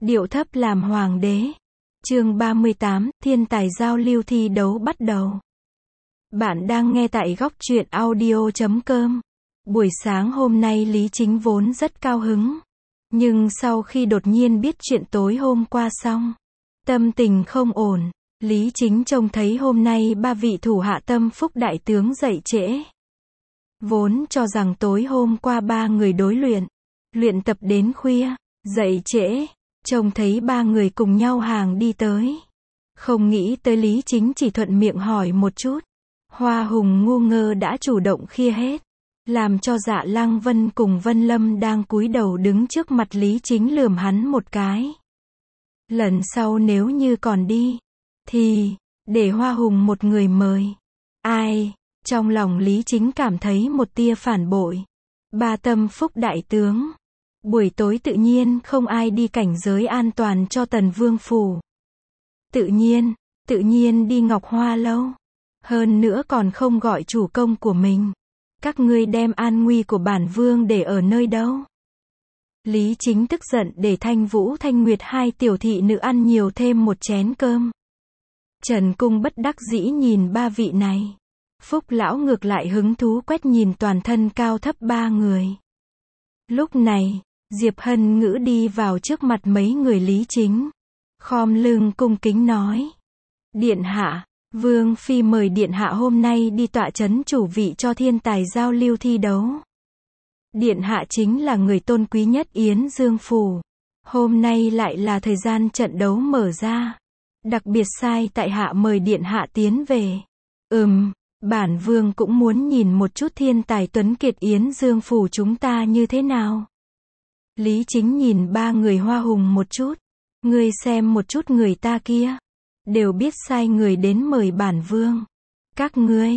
Điệu thấp làm hoàng đế. Chương 38, thiên tài giao lưu thi đấu bắt đầu. Bạn đang nghe tại góc truyện audio.com. Buổi sáng hôm nay Lý Chính vốn rất cao hứng. Nhưng sau khi đột nhiên biết chuyện tối hôm qua xong, tâm tình không ổn. Lý Chính trông thấy hôm nay ba vị thủ hạ tâm phúc đại tướng dậy trễ. Vốn cho rằng tối hôm qua ba người đối luyện tập đến khuya, dậy trễ. Trông thấy ba người cùng nhau hàng đi tới. Không nghĩ tới Lý Chính chỉ thuận miệng hỏi một chút. Hoa Hùng ngu ngơ đã chủ động khia hết. Làm cho Dạ Lăng Vân cùng Vân Lâm đang cúi đầu đứng trước mặt Lý Chính lườm hắn một cái. Lần sau nếu như còn đi, thì, để Hoa Hùng một người mời. Ai? Trong lòng Lý Chính cảm thấy một tia phản bội. Ba tâm phúc đại tướng. Buổi tối tự nhiên không ai đi cảnh giới an toàn cho Tần Vương phủ. Tự nhiên đi Ngọc Hoa lâu. Hơn nữa còn không gọi chủ công của mình. Các ngươi đem an nguy của bản vương để ở nơi đâu? Lý Chính tức giận để Thanh Vũ Thanh Nguyệt hai tiểu thị nữ ăn nhiều thêm một chén cơm. Trần Cung bất đắc dĩ nhìn ba vị này. Phúc lão ngược lại hứng thú quét nhìn toàn thân cao thấp ba người. Lúc này, Diệp Hân Ngữ đi vào trước mặt mấy người Lý Chính. Khom lưng cung kính nói. Điện hạ, Vương Phi mời Điện hạ hôm nay đi tọa chấn chủ vị cho thiên tài giao lưu thi đấu. Điện hạ chính là người tôn quý nhất Yến Dương Phủ. Hôm nay lại là thời gian trận đấu mở ra. Đặc biệt sai tại hạ mời Điện hạ tiến về. Bản vương cũng muốn nhìn một chút thiên tài tuấn kiệt Yến Dương Phủ chúng ta như thế nào. Lý Chính nhìn ba người Hoa Hùng một chút. Ngươi xem một chút người ta kia. Đều biết sai người đến mời bản vương. Các ngươi,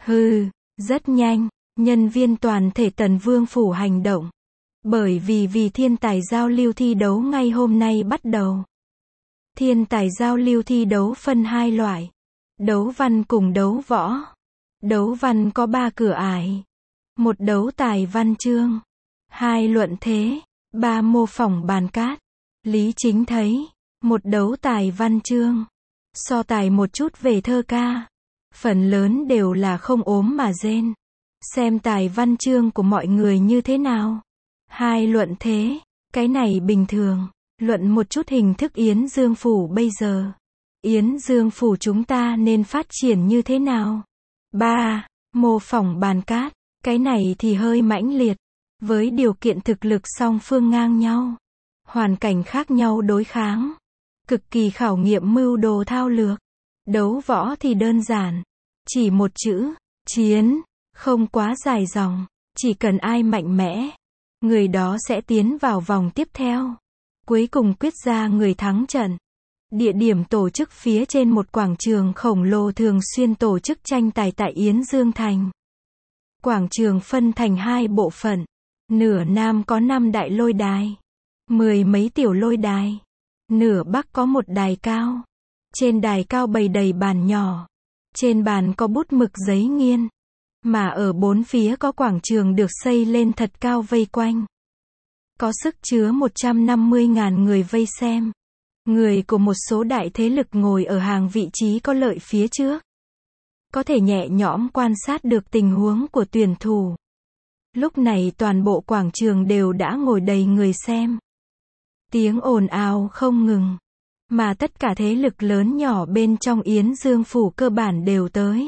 rất nhanh, nhân viên toàn thể Tần Vương phủ hành động. Bởi vì thiên tài giao lưu thi đấu ngay hôm nay bắt đầu. Thiên tài giao lưu thi đấu phân hai loại. Đấu văn cùng đấu võ. Đấu văn có 3 cửa ải. 1 đấu tài văn chương. 2 luận thế. 3 mô phỏng bàn cát. Lý Chính thấy, 1 đấu tài văn chương. So tài một chút về thơ ca. Phần lớn đều là không ốm mà rên. Xem tài văn chương của mọi người như thế nào. 2 luận thế. Cái này bình thường. Luận một chút hình thức Yến Dương Phủ bây giờ. Yến Dương Phủ chúng ta nên phát triển như thế nào. 3. Mô phỏng bàn cát. Cái này thì hơi mãnh liệt. Với điều kiện thực lực song phương ngang nhau. Hoàn cảnh khác nhau đối kháng. Cực kỳ khảo nghiệm mưu đồ thao lược. Đấu võ thì đơn giản. Chỉ một chữ, chiến. Không quá dài dòng. Chỉ cần ai mạnh mẽ. Người đó sẽ tiến vào vòng tiếp theo. Cuối cùng quyết ra người thắng trận. Địa điểm tổ chức phía trên một quảng trường khổng lồ thường xuyên tổ chức tranh tài tại Yến Dương Thành. Quảng trường phân thành 2 bộ phận. Nửa nam có 5 đại lôi đài. 10 mấy tiểu lôi đài. Nửa bắc có một đài cao. Trên đài cao bày đầy bàn nhỏ. Trên bàn có bút mực giấy nghiên. Mà ở 4 phía có quảng trường được xây lên thật cao vây quanh. Có sức chứa 150.000 người vây xem. Người của một số đại thế lực ngồi ở hàng vị trí có lợi phía trước. Có thể nhẹ nhõm quan sát được tình huống của tuyển thủ. Lúc này toàn bộ quảng trường đều đã ngồi đầy người xem. Tiếng ồn ào không ngừng. Mà tất cả thế lực lớn nhỏ bên trong Yến Dương Phủ cơ bản đều tới.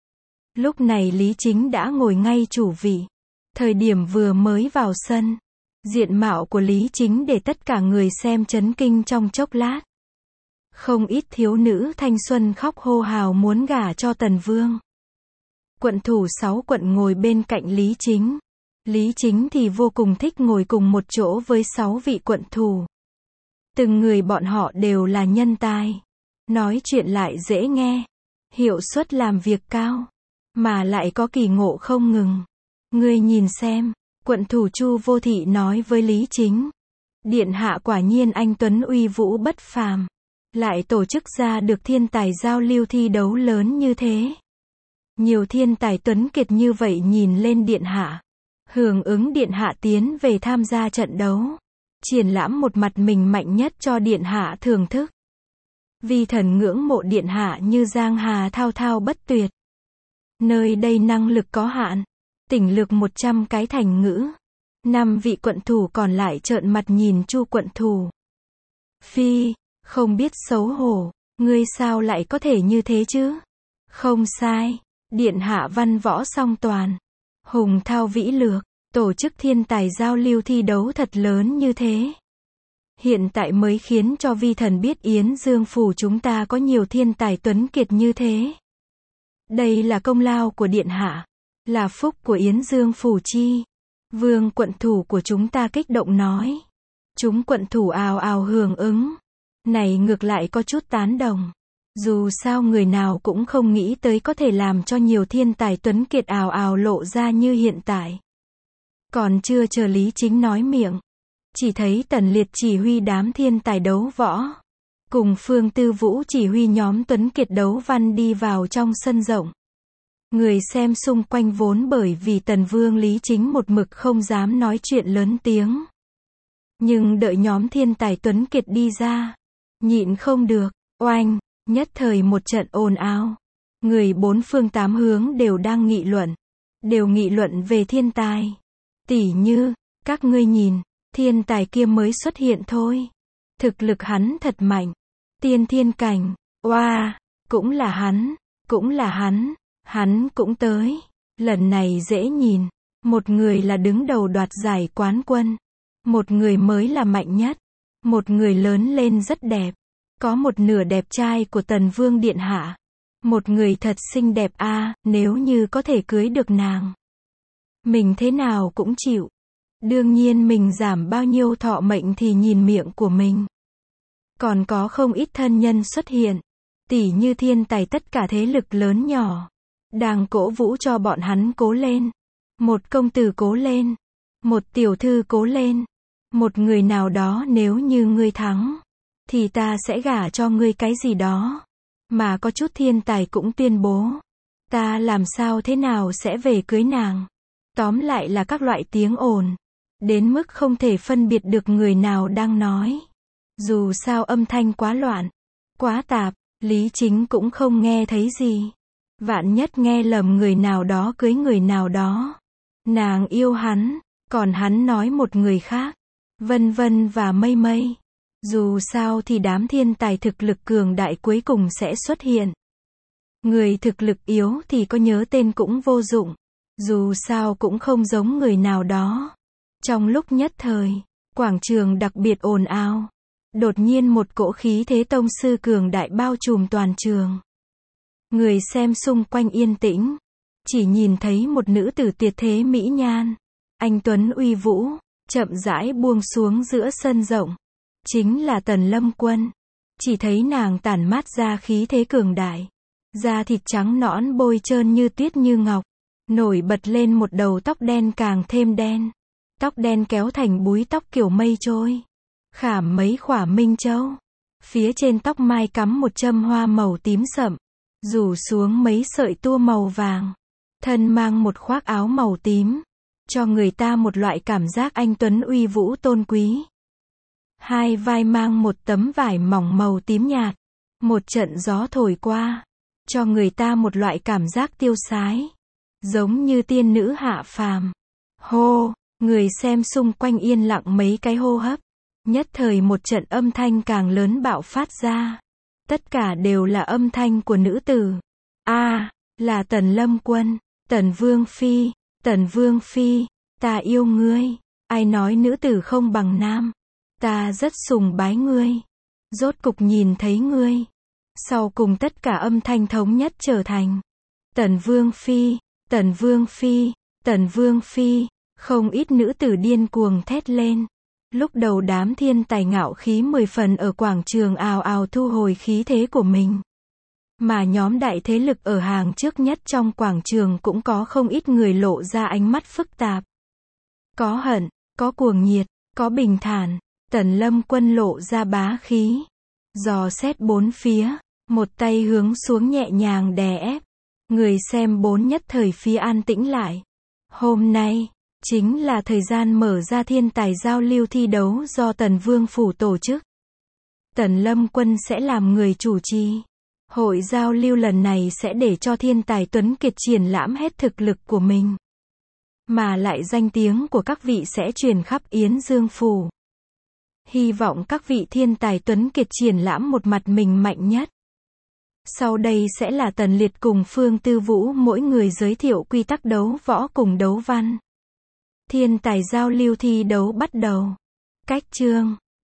Lúc này Lý Chính đã ngồi ngay chủ vị. Thời điểm vừa mới vào sân. Diện mạo của Lý Chính để tất cả người xem chấn kinh trong chốc lát. Không ít thiếu nữ thanh xuân khóc hô hào muốn gả cho Tần Vương. Quận thủ 6 quận ngồi bên cạnh Lý Chính. Lý Chính thì vô cùng thích ngồi cùng một chỗ với 6 vị quận thủ. Từng người bọn họ đều là nhân tài. Nói chuyện lại dễ nghe. Hiệu suất làm việc cao. Mà lại có kỳ ngộ không ngừng. Ngươi nhìn xem. Quận thủ Chu Vô Thị nói với Lý Chính. Điện hạ quả nhiên anh tuấn uy vũ bất phàm. Lại tổ chức ra được thiên tài giao lưu thi đấu lớn như thế. Nhiều thiên tài tuấn kiệt như vậy nhìn lên điện hạ. Hưởng ứng điện hạ tiến về tham gia trận đấu. triển lãm một mặt mình mạnh nhất cho điện hạ thưởng thức. Vi thần ngưỡng mộ điện hạ như giang hà thao thao bất tuyệt. Nơi đây năng lực có hạn, tỉnh lược 100 cái thành ngữ. 5 vị quận thủ còn lại trợn mặt nhìn Chu quận thủ. Phi, không biết xấu hổ, ngươi sao lại có thể như thế chứ? Không sai, điện hạ văn võ song toàn, hùng thao vĩ lược, tổ chức thiên tài giao lưu thi đấu thật lớn như thế. Hiện tại mới khiến cho vi thần biết Yến Dương phủ chúng ta có nhiều thiên tài tuấn kiệt như thế. Đây là công lao của điện hạ, là phúc của Yến Dương phủ chi. Vương quận thủ của chúng ta kích động nói. Chúng quận thủ ào ào hưởng ứng. Này ngược lại có chút tán đồng. Dù sao người nào cũng không nghĩ tới có thể làm cho nhiều thiên tài tuấn kiệt ào ào lộ ra như hiện tại. Còn chưa chờ Lý Chính nói miệng, chỉ thấy Tần Liệt chỉ huy đám thiên tài đấu võ, cùng Phương Tư Vũ chỉ huy nhóm tuấn kiệt đấu văn đi vào trong sân rộng. Người xem xung quanh vốn bởi vì Tần Vương Lý Chính một mực không dám nói chuyện lớn tiếng. Nhưng đợi nhóm thiên tài tuấn kiệt đi ra, nhịn không được, oanh, nhất thời một trận ồn ào. Người bốn phương tám hướng đều đang nghị luận về thiên tài. Tỉ như, các ngươi nhìn, thiên tài kia mới xuất hiện thôi. Thực lực hắn thật mạnh. Tiên thiên cảnh, oa, cũng là hắn cũng tới. Lần này dễ nhìn, một người là đứng đầu đoạt giải quán quân, một người mới là mạnh nhất, một người lớn lên rất đẹp, có một nửa đẹp trai của Tần Vương điện hạ, một người thật xinh đẹp a, nếu như có thể cưới được nàng, mình thế nào cũng chịu. Đương nhiên mình giảm bao nhiêu thọ mệnh thì nhìn miệng của mình. Còn có không ít thân nhân xuất hiện, tỉ như thiên tài tất cả thế lực lớn nhỏ, đang cổ vũ cho bọn hắn cố lên. Một công tử cố lên, một tiểu thư cố lên, một người nào đó nếu như ngươi thắng, thì ta sẽ gả cho ngươi cái gì đó. Mà có chút thiên tài cũng tuyên bố, ta làm sao thế nào sẽ về cưới nàng. Tóm lại là các loại tiếng ồn, đến mức không thể phân biệt được người nào đang nói. Dù sao âm thanh quá loạn, quá tạp, Lý Chính cũng không nghe thấy gì. Vạn nhất nghe lầm người nào đó cưới người nào đó. Nàng yêu hắn, còn hắn nói một người khác. Vân vân và mây mây. Dù sao thì đám thiên tài thực lực cường đại cuối cùng sẽ xuất hiện. Người thực lực yếu thì có nhớ tên cũng vô dụng. Dù sao cũng không giống người nào đó. Trong lúc nhất thời, quảng trường đặc biệt ồn ào. Đột nhiên một cỗ khí thế tông sư cường đại bao trùm toàn trường. Người xem xung quanh yên tĩnh, chỉ nhìn thấy một nữ tử tuyệt thế mỹ nhan, anh tuấn uy vũ, chậm rãi buông xuống giữa sân rộng. Chính là Tần Lâm Quân. Chỉ thấy nàng tản mát ra khí thế cường đại, da thịt trắng nõn bôi trơn như tuyết như ngọc, nổi bật lên một đầu tóc đen càng thêm đen. Tóc đen kéo thành búi tóc kiểu mây trôi, khảm mấy khỏa minh châu. Phía trên tóc mai cắm một châm hoa màu tím sậm, rủ xuống mấy sợi tua màu vàng. Thân mang một khoác áo màu tím, cho người ta một loại cảm giác anh tuấn uy vũ tôn quý. Hai vai mang một tấm vải mỏng màu tím nhạt. Một trận gió thổi qua, cho người ta một loại cảm giác tiêu sái, giống như tiên nữ hạ phàm. Hô, người xem xung quanh yên lặng mấy cái hô hấp. Nhất thời một trận âm thanh càng lớn bạo phát ra. Tất cả đều là âm thanh của nữ tử. Là Tần Lâm Quân, Tần Vương Phi, ta yêu ngươi. Ai nói nữ tử không bằng nam? Ta rất sùng bái ngươi. Rốt cục nhìn thấy ngươi. Sau cùng tất cả âm thanh thống nhất trở thành Tần Vương Phi, Tần Vương Phi, Tần Vương Phi. Không ít nữ tử điên cuồng thét lên. Lúc đầu đám thiên tài ngạo khí 10 phần ở quảng trường ào ào thu hồi khí thế của mình. Mà nhóm đại thế lực ở hàng trước nhất trong quảng trường cũng có không ít người lộ ra ánh mắt phức tạp. Có hận, có cuồng nhiệt, có bình thản. Tần Lâm Quân lộ ra bá khí, dò xét bốn phía, một tay hướng xuống nhẹ nhàng đè ép. Người xem bốn nhất thời phía an tĩnh lại. Hôm nay, chính là thời gian mở ra thiên tài giao lưu thi đấu do Tần Vương Phủ tổ chức. Tần Lâm Quân sẽ làm người chủ trì. Hội giao lưu lần này sẽ để cho thiên tài tuấn kiệt triển lãm hết thực lực của mình. Mà lại danh tiếng của các vị sẽ truyền khắp Yến Dương Phủ. Hy vọng các vị thiên tài tuấn kiệt triển lãm một mặt mình mạnh nhất. Sau đây sẽ là Tần Liệt cùng Phương Tư Vũ mỗi người giới thiệu quy tắc đấu võ cùng đấu văn. Thiên tài giao lưu thi đấu bắt đầu. Cách chương